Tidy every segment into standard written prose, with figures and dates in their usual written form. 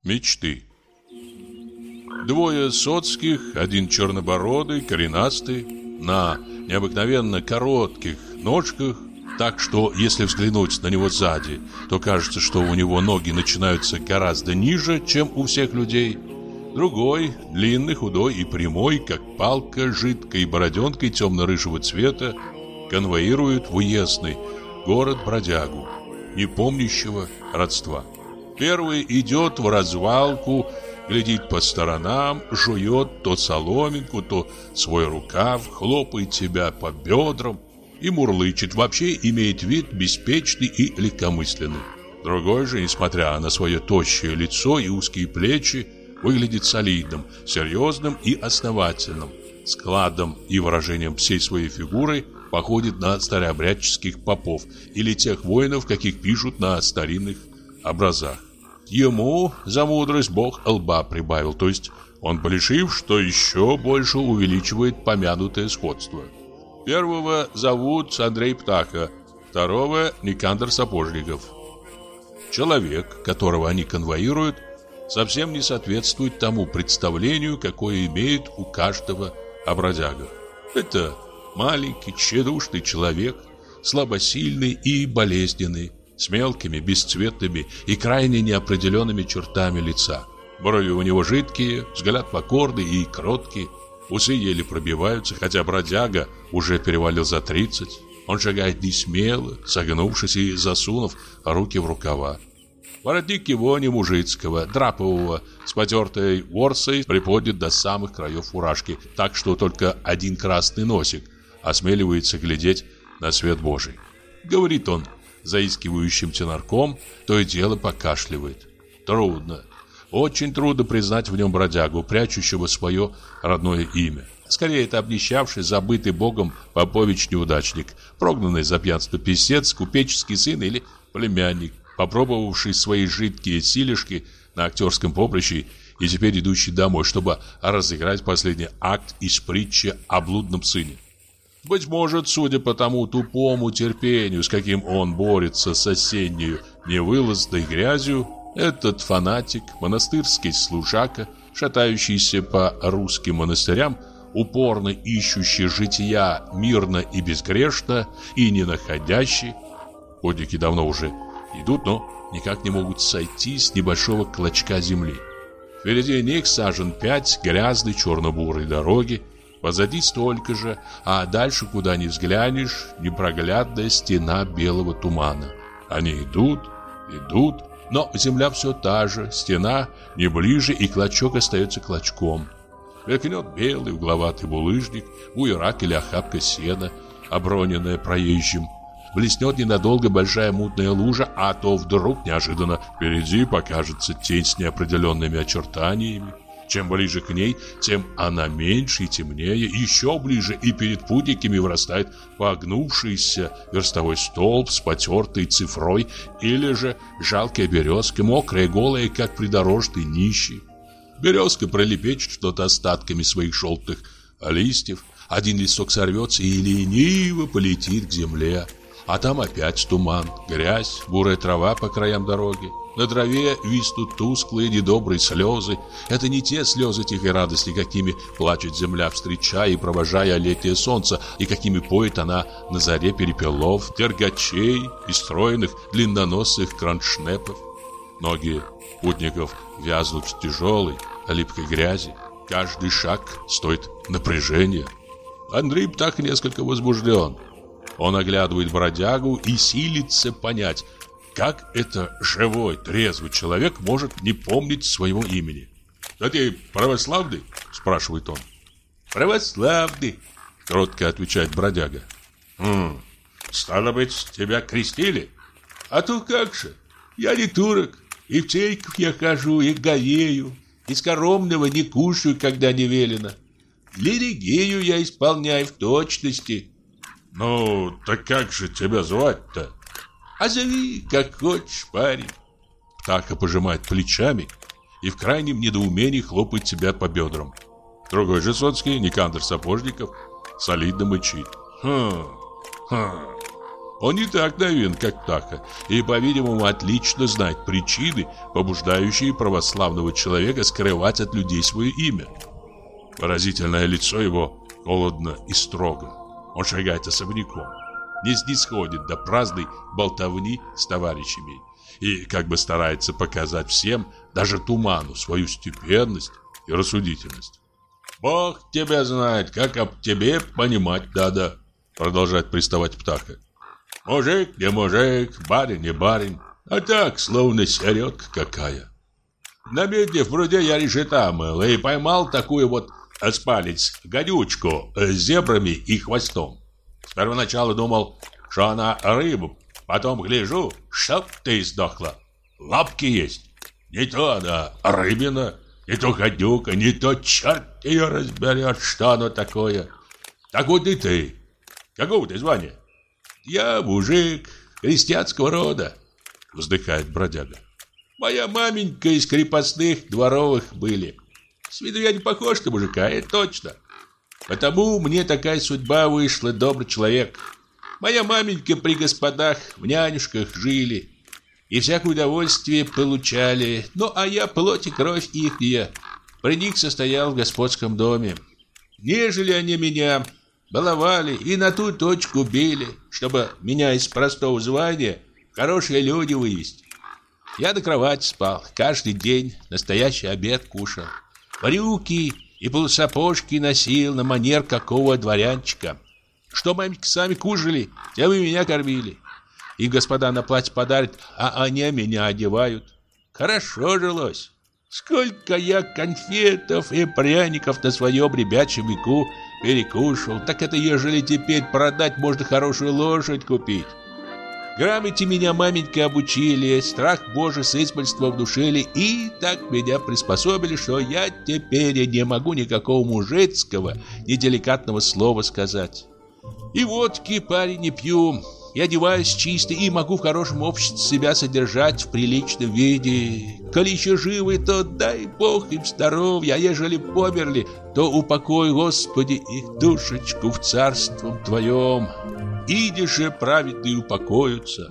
Мечты. Двое соцких, один чернобородый, коренастый, на необыкновенно коротких ножках, так что, если взглянуть на него сзади, то кажется, что у него ноги начинаются гораздо ниже, чем у всех людей. Другой, длинный, худой и прямой, как палка, жидкой бороденкой темно-рыжего цвета, конвоирует в уездный город бродягу, не помнящего родства. Первый идет в развалку, глядит по сторонам, жует то соломинку, то свой рукав, хлопает себя по бедрам и мурлычет, вообще имеет вид беспечный и легкомысленный. Другой же, несмотря на свое тощее лицо и узкие плечи, выглядит солидным, серьезным и основательным. Складом и выражением всей своей фигуры походит на старообрядческих попов или тех воинов, каких пишут на старинных образах. Ему за мудрость Бог лба прибавил, то есть он полишив, что еще больше увеличивает помянутое сходство. Первого зовут Андрей Птаха, второго Никандр Сапожников. Человек, которого они конвоируют, совсем не соответствует тому представлению, какое имеет у каждого о бродягах. Это маленький, тщедушный человек, слабосильный и болезненный, с мелкими, бесцветными и крайне неопределенными чертами лица. Брови у него жидкие, взгляд покорный и кроткий, усы еле пробиваются, хотя бродяга уже перевалил за 30. Он шагает несмело, согнувшись и засунув руки в рукава. Воротник его не мужицкого, драпового, с потертой ворсой приподнят до самых краев фуражки, так что только один красный носик осмеливается глядеть на свет Божий. Говорит он заискивающим тенорком, то и дело покашливает. Трудно, очень трудно признать в нем бродягу, прячущего свое родное имя. Скорее, это обнищавший, забытый Богом попович-неудачник, прогнанный за пьянство писец, купеческий сын или племянник, попробовавший свои жидкие силишки на актерском поприще и теперь идущий домой, чтобы разыграть последний акт из притчи о блудном сыне. Быть может, судя по тому тупому терпению, с каким он борется с осенней невылазной грязью, этот фанатик, монастырский служака, шатающийся по русским монастырям, упорно ищущий жития мирно и безгрешно, и не находящий, подники давно уже идут, но никак не могут сойти с небольшого клочка земли. Впереди них сажен 5 грязной черно-бурой дороги, позади столько же, а дальше, куда ни взглянешь, непроглядная стена белого тумана. Они идут, но земля все та же, стена не ближе, и клочок остается клочком. Мелькнет белый угловатый булыжник, буерак или охапка сена, оброненная проезжим. Блеснет ненадолго большая мутная лужа, а то вдруг неожиданно впереди покажется тень с неопределенными очертаниями. Чем ближе к ней, тем она меньше и темнее, еще ближе, и перед путниками вырастает погнувшийся верстовой столб с потертой цифрой, или же жалкая березка, мокрая, голая, как придорожный нищий. Березка пролепечет что-то остатками своих желтых листьев, один листок сорвется и лениво полетит к земле. А там опять туман, грязь, бурая трава по краям дороги. На траве виснут тусклые недобрые слезы. Это не те слезы тихой радости, какими плачет земля, встречая и провожая летнее солнце, и какими поет она на заре перепелов, дергачей и стройных длинноносых кроншнепов. Ноги путников вязнут в тяжелой, липкой грязи. Каждый шаг стоит напряжения. Андрей Птах несколько возбужден. Он оглядывает бродягу и силится понять, как это живой, трезвый человек может не помнить своего имени. «Да ты православный?» – спрашивает он. «Православный», – кротко отвечает бродяга. «Стало быть, тебя крестили?» «А то как же, я не турок, и в церковь я хожу, и говею, и скоромного не кушаю, когда не велено. Лиригею я исполняю в точности». «Ну, так как же тебя звать-то?» «А зови, как хочешь, парень». Птаха пожимает плечами и в крайнем недоумении хлопает себя по бедрам. Другой же соцкий, Никандр Сапожников, солидно мычит. Он не так наивен, как Птаха, и, по-видимому, отлично знает причины, побуждающие православного человека скрывать от людей свое имя. Выразительное лицо его холодно и строго. Он шагает особняком, не снисходит до праздной болтовни с товарищами и как бы старается показать всем, даже туману, свою степенность и рассудительность. «Бог тебя знает, как об тебе понимать надо», продолжает приставать Птаха. «Мужик не мужик, барин не барин, а так, словно середка какая. На медне в пруде я решета мыл и поймал такую вот с палец гадючку с зебрами и хвостом. Спервоначалу думал, что она рыба, потом гляжу, чтоб ты сдохла. Лапки есть. Не то она рыбина, не то гадюка, не то черт ее разберет, что оно такое. Так вот и ты. Какого ты звания?» «Я мужик крестьянского рода», вздыхает бродяга. «Моя маменька из крепостных дворовых были. С виду я не похож на мужика, это точно. Потому мне такая судьба вышла, добрый человек. Моя маменька при господах в нянюшках жили и всякое удовольствие получали. Ну, а я плоть и кровь ихняя. При них состоял в господском доме. Нежели они меня баловали и на ту точку били, чтобы меня из простого звания в хорошие люди вывести. Я на кровати спал, каждый день настоящий обед кушал. Брюки и полусапожки носил на манер какого дворянчика. Что маменьки сами кушали, тем и меня кормили. Им господа на платье подарят, а они меня одевают. Хорошо жилось. Сколько я конфетов и пряников на своем ребячьем веку перекушал, так это ежели теперь продать, можно хорошую лошадь купить. Грамоте меня маменька обучили, страх Божий с измольства внушили, и так меня приспособили, что я теперь не могу никакого мужицкого, неделикатного слова сказать. И водки, парень, не пью, я одеваюсь чисто и могу в хорошем обществе себя содержать в приличном виде. Коли еще живы, то дай Бог им здоровья, а ежели померли, то упокой, Господи, их душечку в царством Твоем. Иди же, праведные упокоятся».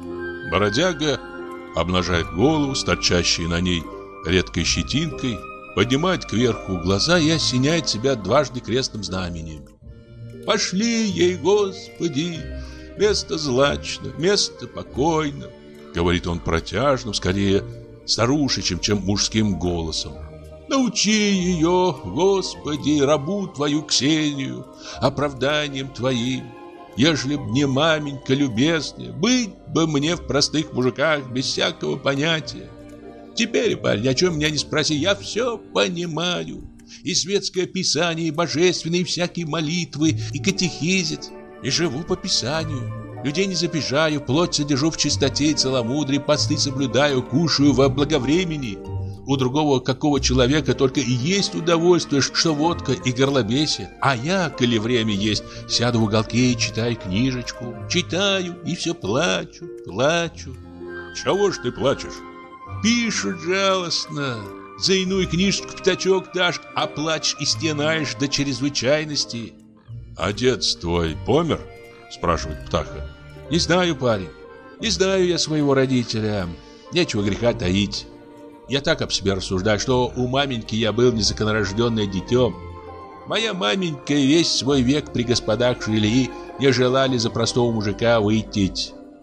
Бродяга обнажает голову с торчащей на ней редкой щетинкой, поднимает кверху глаза и осеняет себя дважды крестным знамением. «Пошли ей, Господи, место злачно, место покойно», говорит он протяжным, скорее старушечьим, чем мужским голосом. «Научи ее, Господи, рабу Твою Ксению, оправданием Твоим. Ежели б не маменька любезная, быть бы мне в простых мужиках без всякого понятия. Теперь, парень, о чем меня не спроси, я все понимаю. И светское писание, и божественные всякие молитвы, и катехизис. И живу по писанию. Людей не забежаю, плоть содержу в чистоте и целомудрии, посты соблюдаю, кушаю во благовремени. У другого какого человека только и есть удовольствие, что водка и горлобесие. А я, коли время есть, сяду в уголке и читаю книжечку. Читаю и все плачу. Чего ж ты плачешь? Пишут жалостно. За иную книжечку пятачок дашь, а плачешь и стенаешь до чрезвычайности. Отец твой помер? Спрашивает Птаха. Не знаю, парень. Не знаю я своего родителя. Нечего греха таить. Я так об себе рассуждаю, что у маменьки я был незаконорожденное дитё. Моя маменька весь свой век при господах жили и не желали за простого мужика выйти.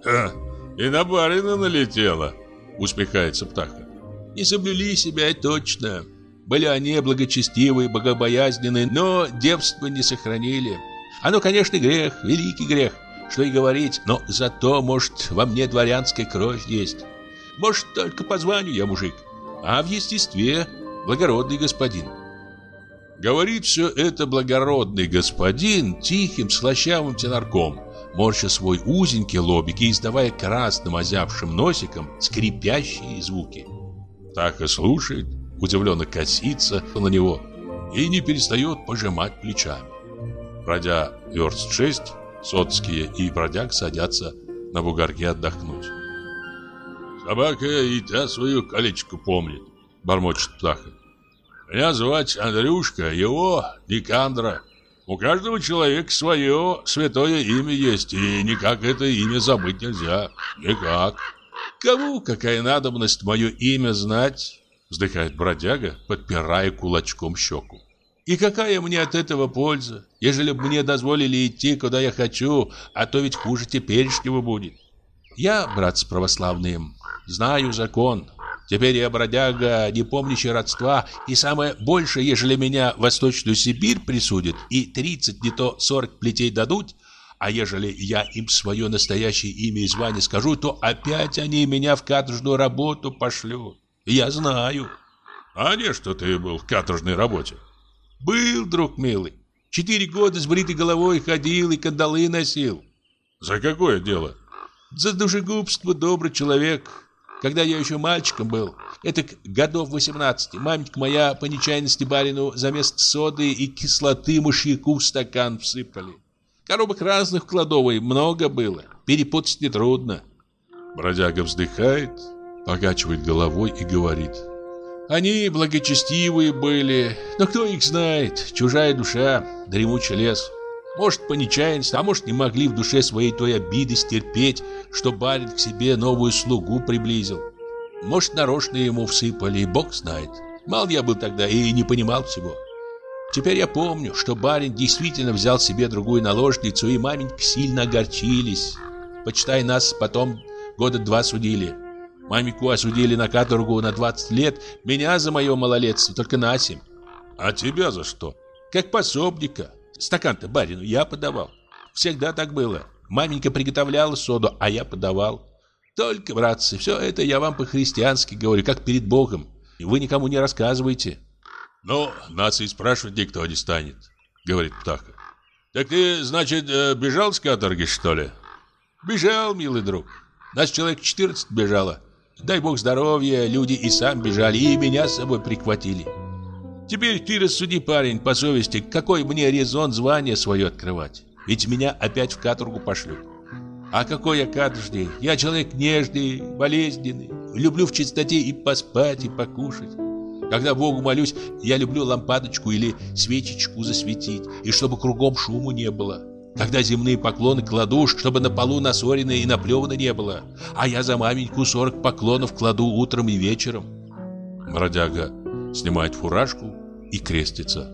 И на барина налетела, усмехается Птаха. Не соблюли себя точно. Были они благочестивые, богобоязненные, но девство не сохранили. Оно, конечно, грех, великий грех, что и говорить, но зато, может, во мне дворянская кровь есть. Может, только по званию я мужик, а в естестве благородный господин. Говорит все это благородный господин тихим, слащавым тенорком, морща свой узенький лобик и издавая красным озябшим носиком скрипящие звуки. Птаха слушает, удивленно косится на него и не перестает пожимать плечами. Пройдя верст 6, Соцкие и бродяг садятся на бугорке отдохнуть. «Собака и та свою колечко помнит», — бормочет Птаха. «Меня звать Андрюшка, его Никандра. У каждого человека свое святое имя есть, и никак это имя забыть нельзя. Никак. Кому какая надобность мое имя знать? Вздыхает бродяга, подпирая кулачком щеку. И какая мне от этого польза, ежели бы мне дозволили идти, куда я хочу, а то ведь хуже теперешнего будет. Я, братцы православные, знаю закон. Теперь я бродяга, не помнящий родства, и самое большее, ежели меня в Восточную Сибирь присудят, и 30, не то 40 плетей дадут, а ежели я им свое настоящее имя и звание скажу, то опять они меня в каторжную работу пошлют. Я знаю. А не, что ты был в каторжной работе? Был, друг милый. 4 года с бритой головой ходил и кандалы носил. За какое дело? За душегубство, добрый человек. Когда я еще мальчиком был, это годов 18, маменька моя по нечаянности барину за место соды и кислоты мышьяку в стакан всыпали. Коробок разных в кладовой много было, перепутать нетрудно. Бродяга вздыхает, покачивает головой и говорит: они благочестивые были, но кто их знает, чужая душа, дремучий лес. Может, по нечаянности, а может, не могли в душе своей той обиды стерпеть, что барин к себе новую слугу приблизил. Может, нарочно ему всыпали, бог знает. Мал я был тогда и не понимал всего. Теперь я помню, что барин действительно взял себе другую наложницу, и маменька сильно огорчились. Почитай, нас потом года 2 судили. Маменьку осудили на каторгу на 20 лет, меня за мое малолетство только на 7. А тебя за что? Как пособника. Стакан-то барину я подавал. Всегда так было. Маменька приготовляла соду, а я подавал. Только, братцы, все это я вам по-христиански говорю, как перед Богом. И вы никому не рассказывайте. Ну, нас и спрашивать никто не станет, говорит Птаха. Так ты, значит, бежал с каторги, что ли? Бежал, милый друг. Нас человек 14 бежало. Дай Бог здоровья, люди и сам бежали, и меня с собой прихватили. Теперь ты рассуди, парень, по совести, какой мне резон звание свое открывать? Ведь меня опять в каторгу пошлют. А какой я каторжный? Я человек нежный, болезненный. Люблю в чистоте и поспать, и покушать. Когда Богу молюсь, я люблю лампадочку или свечечку засветить, и чтобы кругом шуму не было. Когда земные поклоны кладу, чтобы на полу насорено и наплевано не было. А я за маменьку 40 поклонов кладу утром и вечером. Бродяга снимает фуражку и крестится.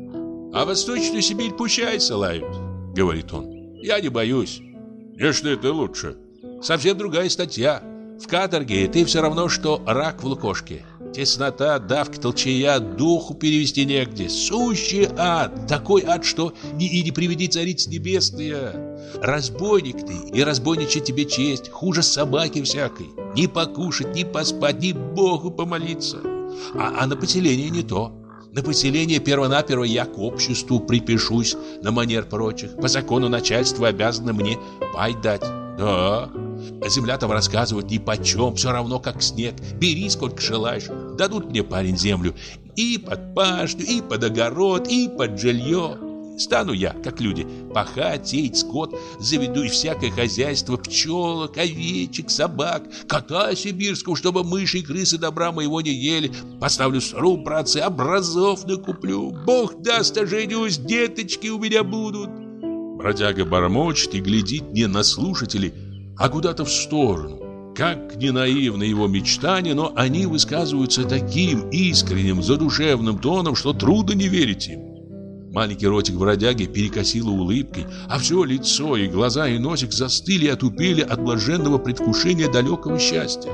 А Восточную Сибирь пущай ссылают, говорит он. Я не боюсь. Не, что это лучше. Совсем другая статья. В каторге ты все равно, что рак в лукошке. Теснота, давка, толчая, духу перевести негде. Сущий ад. Такой ад, что и не приведи царица небесная. Разбойник ты, и разбойничать тебе честь. Хуже собаки всякой. Ни покушать, ни поспать, ни Богу помолиться. А на поселение не то. На поселение первонаперво я к обществу припишусь на манер прочих. По закону начальство обязано мне пай дать. Да, земля там рассказывать нипочем, все равно как снег. Бери сколько желаешь. Дадут мне, парень, землю и под пашню, и под огород, и под жилье. Стану я, как люди, пахать, сеять скот, заведу и всякое хозяйство, пчелок, овечек, собак, кота сибирского, чтобы мыши и крысы добра моего не ели. Поставлю сруб, братцы, образов накуплю. Бог даст, оженюсь, деточки у меня будут. Бродяга бормочет и глядит не на слушателей, а куда-то в сторону. Как не наивны его мечтания, но они высказываются таким искренним, задушевным тоном, что трудно не верить им. Маленький ротик бродяги перекосило улыбкой, а все лицо и глаза и носик застыли и отупели от блаженного предвкушения далекого счастья.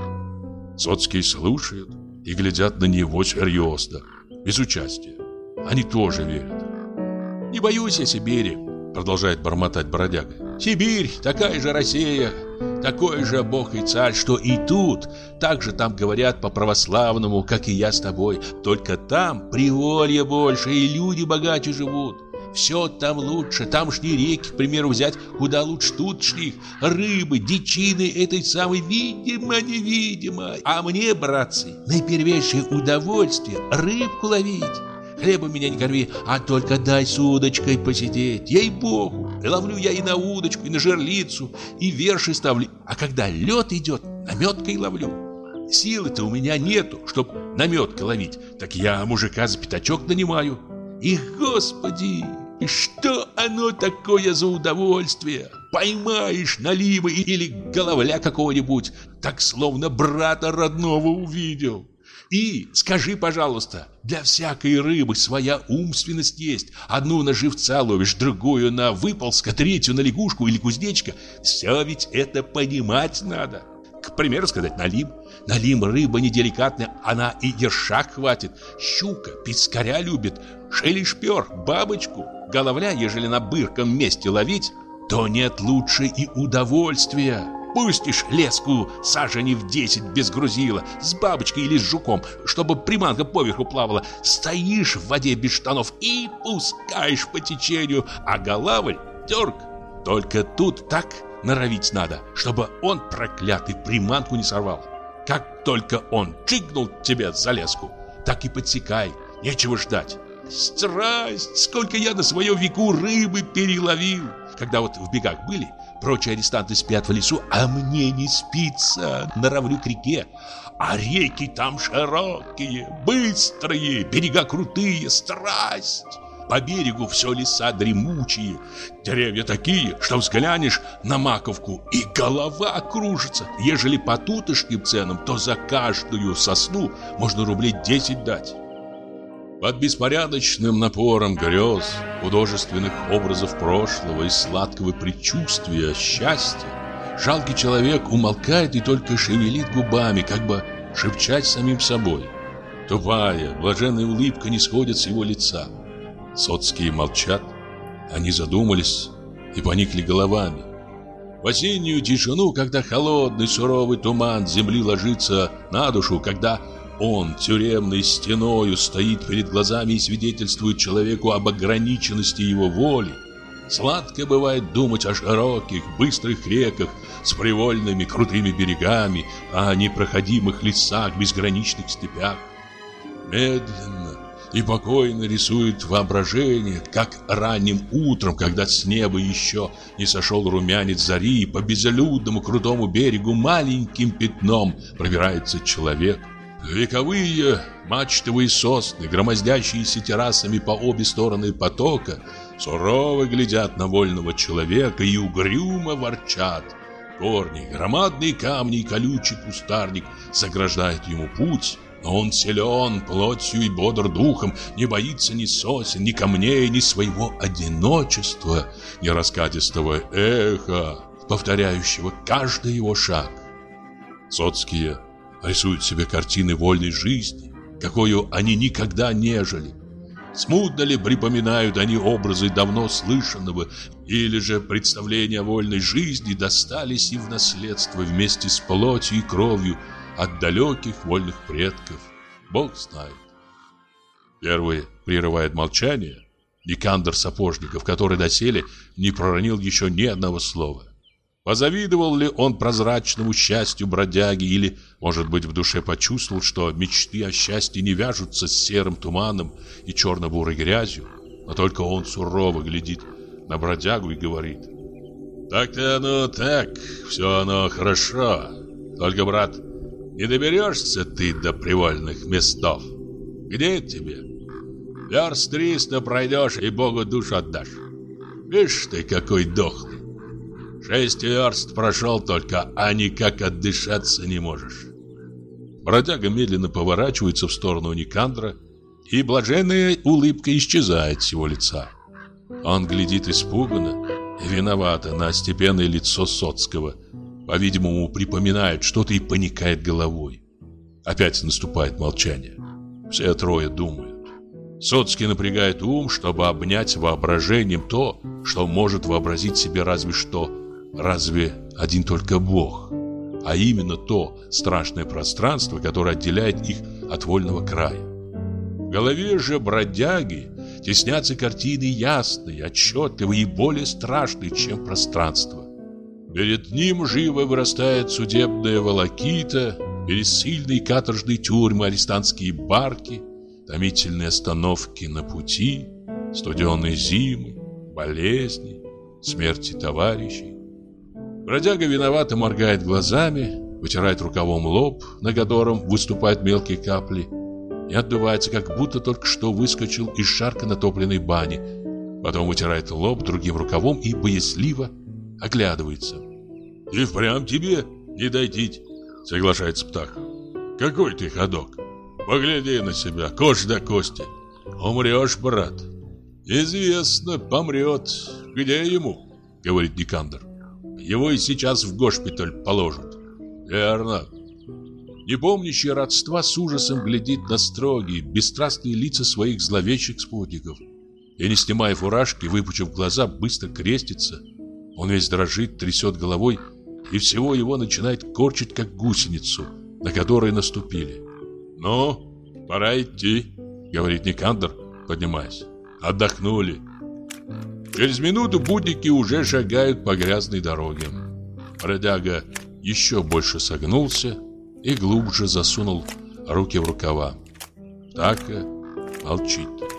Соцкие слушают и глядят на него серьезно, без участия. Они тоже верят. «Не боюсь я Сибири», — продолжает бормотать бродяга. «Сибирь, такая же Россия, такой же Бог и царь, что и тут, так же там говорят по-православному, как и я с тобой. Только там приволье больше, и люди богаче живут. Все там лучше, тамшние реки, к примеру, взять куда лучше тутшних. Рыбы, дичины этой самой видимо-невидимо. А мне, братцы, наипервейшее удовольствие рыбку ловить. Хлеба меня не корми, а только дай с удочкой посидеть. Ей-богу, ловлю я и на удочку, и на жерлицу, и верши ставлю. А когда лед идет, наметкой ловлю. Силы-то у меня нету, чтоб наметкой ловить. Так я мужика за пятачок нанимаю. И, господи, Что оно такое за удовольствие? Поймаешь налима или головля какого-нибудь, так словно брата родного увидел. И скажи, пожалуйста, для всякой рыбы своя умственность есть. Одну на живца ловишь, другую на выползка, третью на лягушку или кузнечика. Все ведь это понимать надо. К примеру сказать, налим. Налим рыба неделикатная, она и ерша хватит. Щука, пескаря любит, шелешпер, бабочку. Головля, ежели на бырком месте ловить, то нет лучше и удовольствия. Пустишь леску сажени в 10 без грузила, с бабочкой или с жуком, чтобы приманка поверху плавала. Стоишь в воде без штанов и пускаешь по течению, а голавль дерг. Только тут так норовить надо, чтобы он, проклятый, приманку не сорвал. Как только он чикнул тебе за леску, так и подсекай, нечего ждать. Страсть! Сколько я на своем веку рыбы переловил! Когда вот в бегах были, прочие арестанты спят в лесу, а мне не спится, норовлю к реке. А реки там широкие, быстрые, берега крутые, страсть! По берегу все леса дремучие, деревья такие, что взглянешь на маковку, и голова кружится. Ежели по тутошним ценам, то за каждую сосну можно рублей 10 дать. Под беспорядочным напором грез, художественных образов прошлого и сладкого предчувствия счастья, жалкий человек умолкает и только шевелит губами, как бы шепчать самим собой. Тупая, блаженная улыбка не сходит с его лица. Соцкие молчат, они задумались и поникли головами. В осеннюю тишину, когда холодный суровый туман земли ложится на душу, когда он тюремной стеною стоит перед глазами и свидетельствует человеку об ограниченности его воли, сладко бывает думать о широких, быстрых реках с привольными крутыми берегами, о непроходимых лесах, безграничных степях. Медленно и покойно рисует воображение, как ранним утром, когда с неба еще не сошел румянец зари, по безлюдному крутому берегу маленьким пятном пробирается человек. Вековые мачтовые сосны, громоздящиеся террасами по обе стороны потока, сурово глядят на вольного человека и угрюмо ворчат. Корни, громадные камни и колючий кустарник заграждают ему путь, но он силен плотью и бодр духом, не боится ни сосен, ни камней, ни своего одиночества, ни раскатистого эха, повторяющего каждый его шаг. Соцкие рисуют себе картины вольной жизни, какую они никогда не жили. Смутно ли припоминают они образы давно слышанного, или же представления о вольной жизни достались им в наследство вместе с плотью и кровью от далеких вольных предков? Бог знает. Первый прерывает молчание Никандр Сапожников, который доселе не проронил еще ни одного слова. Позавидовал ли он прозрачному счастью бродяги или, может быть, в душе почувствовал, что мечты о счастье не вяжутся с серым туманом и черно-бурой грязью, но только он сурово глядит на бродягу и говорит: «Так-то оно так, все оно хорошо, только, брат, не доберешься ты до привольных местов. Где тебе? Верст 300 пройдешь и Богу душу отдашь. Видишь ты, какой дохлый. 6 верст прошел только, а никак отдышаться не можешь». Бродяга медленно поворачивается в сторону Никандра, и блаженная улыбка исчезает с его лица. Он глядит испуганно и виновато на степенное лицо Соцкого, по-видимому, припоминает что-то и поникает головой. Опять наступает молчание. Все трое думают. Соцкий напрягает ум, чтобы обнять воображением то, что может вообразить себе разве один только Бог, а именно то страшное пространство, которое отделяет их от вольного края. В голове же бродяги теснятся картины ясные, отчетливые и более страшные, чем пространство. Перед ним живо вырастает судебная волокита, бессильные каторжные тюрьмы, арестантские барки, томительные остановки на пути, студеные зимы, болезни, смерти товарищей. Бродяга виновато моргает глазами, вытирает рукавом лоб, на котором выступают мелкие капли, и отдувается, как будто только что выскочил из жарко натопленной бани. Потом вытирает лоб другим рукавом и боязливо оглядывается. «И впрямь тебе не дойти», — соглашается Птах. «Какой ты ходок! Погляди на себя, кожа до кости. Умрешь, брат». «Известно, помрет. Где ему?» — говорит Никандр. «Его и сейчас в госпиталь положат». «Верно». Непомнящий родства с ужасом глядит на строгие, бесстрастные лица своих зловещих спутников. И, не снимая фуражки, выпучив глаза, быстро крестится. Он весь дрожит, трясет головой, и всего его начинает корчить, как гусеницу, на которой наступили. «Ну, пора идти», — говорит Никандр, поднимаясь. «Отдохнули». Через минуту путники уже шагают по грязной дороге. Бродяга еще больше согнулся и глубже засунул руки в рукава. Птаха молчит.